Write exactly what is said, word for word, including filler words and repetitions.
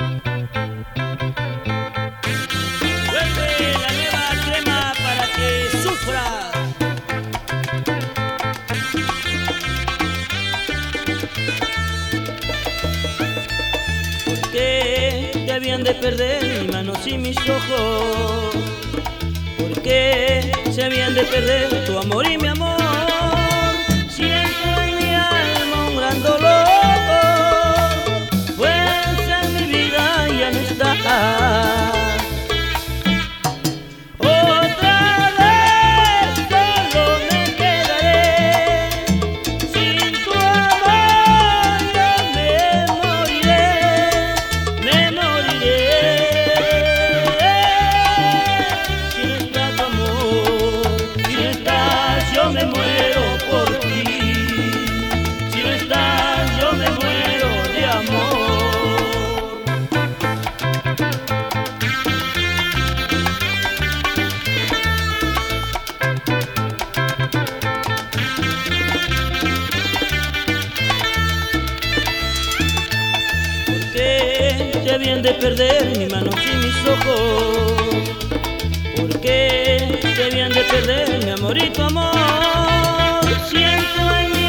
Vuelve la nueva crema para que sufras. ¿Por qué te habían de perder mis manos y mis ojos? ¿Por qué se habían de perder tu amor y mi amor? Siento en mi alma un gran dolor, pues en mi vida ya no está. Otra vez solo me quedaré, sin tu amor yo me moriré, me moriré. Si no está tu amor, si no estás yo me muero por ti. Si no estás yo me muero de amor. ¿Por qué te habían de perder mis manos y mis ojos? ¿Por qué te habían de perder mi amor y tu amor? Siento en mi